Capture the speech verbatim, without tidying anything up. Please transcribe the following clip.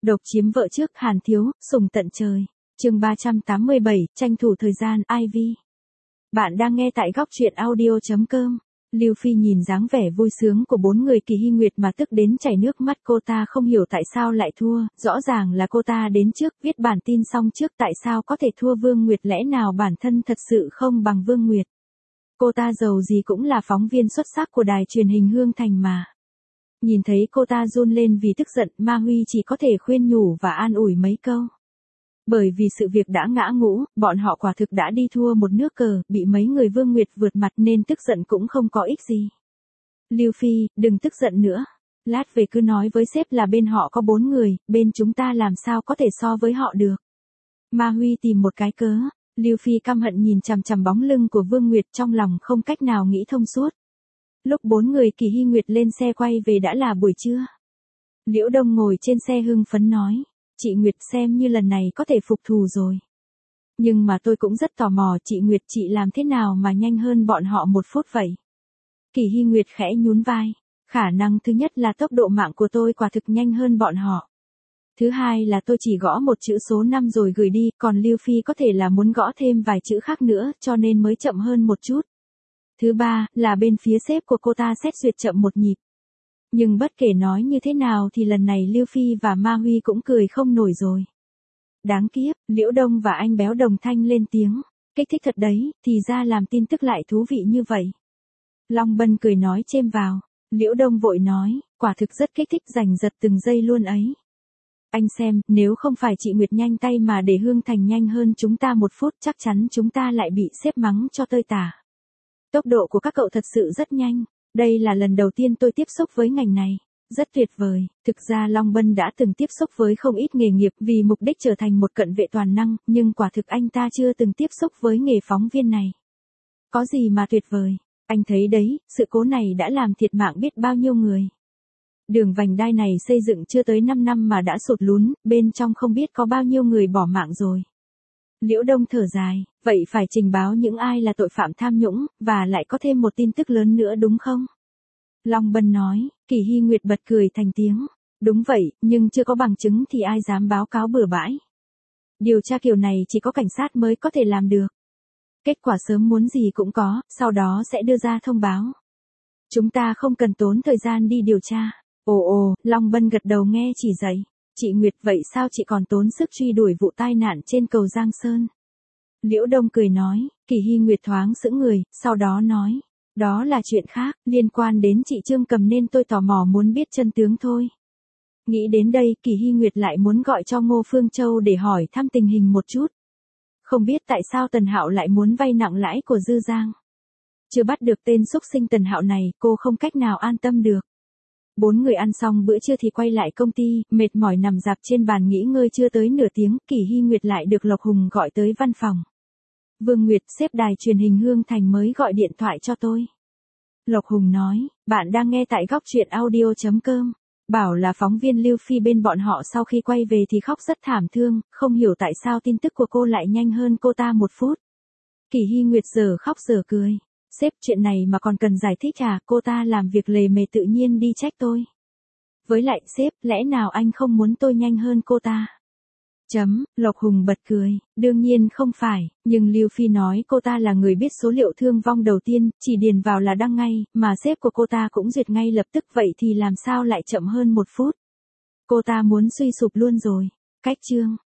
Độc chiếm vợ trước, Hàn Thiếu, sùng tận trời. Chương ba trăm tám mươi bảy, tranh thủ thời gian, Ivy. Bạn đang nghe tại góc truyện audio chấm com. Lưu Phi nhìn dáng vẻ vui sướng của bốn người Kỳ Hy Nguyệt mà tức đến chảy nước mắt, cô ta không hiểu tại sao lại thua, rõ ràng là cô ta đến trước, viết bản tin xong trước, tại sao có thể thua Vương Nguyệt, lẽ nào bản thân thật sự không bằng Vương Nguyệt. Cô ta giàu gì cũng là phóng viên xuất sắc của đài truyền hình Hương Thành mà. Nhìn thấy cô ta run lên vì tức giận, Ma Huy chỉ có thể khuyên nhủ và an ủi mấy câu. Bởi vì sự việc đã ngã ngũ, bọn họ quả thực đã đi thua một nước cờ, bị mấy người Vương Nguyệt vượt mặt nên tức giận cũng không có ích gì. Lưu Phi, đừng tức giận nữa. Lát về cứ nói với sếp là bên họ có bốn người, bên chúng ta làm sao có thể so với họ được. Ma Huy tìm một cái cớ. Lưu Phi căm hận nhìn chằm chằm bóng lưng của Vương Nguyệt, trong lòng không cách nào nghĩ thông suốt. Lúc bốn người Kỳ Hy Nguyệt lên xe quay về đã là buổi trưa. Liễu Đông ngồi trên xe hưng phấn nói, chị Nguyệt xem như lần này có thể phục thù rồi. Nhưng mà tôi cũng rất tò mò, chị Nguyệt, chị làm thế nào mà nhanh hơn bọn họ một phút vậy? Kỳ Hy Nguyệt khẽ nhún vai, khả năng thứ nhất là tốc độ mạng của tôi quả thực nhanh hơn bọn họ. Thứ hai là tôi chỉ gõ một chữ số năm rồi gửi đi, còn Lưu Phi có thể là muốn gõ thêm vài chữ khác nữa cho nên mới chậm hơn một chút. Thứ ba, là bên phía sếp của cô ta xét duyệt chậm một nhịp. Nhưng bất kể nói như thế nào thì lần này Lưu Phi và Ma Huy cũng cười không nổi rồi. Đáng kiếp, Liễu Đông và anh béo đồng thanh lên tiếng, kích thích thật đấy, thì ra làm tin tức lại thú vị như vậy. Long Bân cười nói chêm vào, Liễu Đông vội nói, quả thực rất kích thích, giành giật từng giây luôn ấy. Anh xem, nếu không phải chị Nguyệt nhanh tay mà để Hương Thành nhanh hơn chúng ta một phút, chắc chắn chúng ta lại bị sếp mắng cho tơi tả. Tốc độ của các cậu thật sự rất nhanh. Đây là lần đầu tiên tôi tiếp xúc với ngành này. Rất tuyệt vời. Thực ra Long Bân đã từng tiếp xúc với không ít nghề nghiệp vì mục đích trở thành một cận vệ toàn năng, nhưng quả thực anh ta chưa từng tiếp xúc với nghề phóng viên này. Có gì mà tuyệt vời. Anh thấy đấy, sự cố này đã làm thiệt mạng biết bao nhiêu người. Đường vành đai này xây dựng chưa tới năm năm mà đã sụt lún, bên trong không biết có bao nhiêu người bỏ mạng rồi. Liễu Đông thở dài, vậy phải trình báo những ai là tội phạm tham nhũng, và lại có thêm một tin tức lớn nữa đúng không? Long Bân nói, Kỳ Hy Nguyệt bật cười thành tiếng. Đúng vậy, nhưng chưa có bằng chứng thì ai dám báo cáo bừa bãi. Điều tra kiểu này chỉ có cảnh sát mới có thể làm được. Kết quả sớm muốn gì cũng có, sau đó sẽ đưa ra thông báo. Chúng ta không cần tốn thời gian đi điều tra. Ồ ồ, Long Bân gật đầu nghe chỉ dạy. Chị Nguyệt, vậy sao chị còn tốn sức truy đuổi vụ tai nạn trên cầu Giang Sơn? Liễu Đông cười nói, Kỳ Hy Nguyệt thoáng sững người, sau đó nói, đó là chuyện khác, liên quan đến chị Trương Cầm nên tôi tò mò muốn biết chân tướng thôi. Nghĩ đến đây, Kỳ Hy Nguyệt lại muốn gọi cho Ngô Phương Châu để hỏi thăm tình hình một chút. Không biết tại sao Tần Hạo lại muốn vay nặng lãi của Dư Giang. Chưa bắt được tên xúc sinh Tần Hạo này, cô không cách nào an tâm được. Bốn người ăn xong bữa trưa thì quay lại công ty, mệt mỏi nằm rạp trên bàn nghỉ ngơi chưa tới nửa tiếng, Kỳ Hy Nguyệt lại được Lộc Hùng gọi tới văn phòng. Vương Nguyệt, sếp đài truyền hình Hương Thành mới gọi điện thoại cho tôi. Lộc Hùng nói, bạn đang nghe tại góc truyện audio chấm com. Bảo là phóng viên Lưu Phi bên bọn họ sau khi quay về thì khóc rất thảm thương, không hiểu tại sao tin tức của cô lại nhanh hơn cô ta một phút. Kỳ Hy Nguyệt giờ khóc giờ cười. Sếp, chuyện này mà còn cần giải thích à, cô ta làm việc lề mề tự nhiên đi trách tôi. Với lại sếp, lẽ nào anh không muốn tôi nhanh hơn cô ta? Chấm, Lộc Hùng bật cười, đương nhiên không phải, nhưng Lưu Phi nói cô ta là người biết số liệu thương vong đầu tiên, chỉ điền vào là đăng ngay, mà sếp của cô ta cũng duyệt ngay lập tức, vậy thì làm sao lại chậm hơn một phút? Cô ta muốn suy sụp luôn rồi. Cách chương.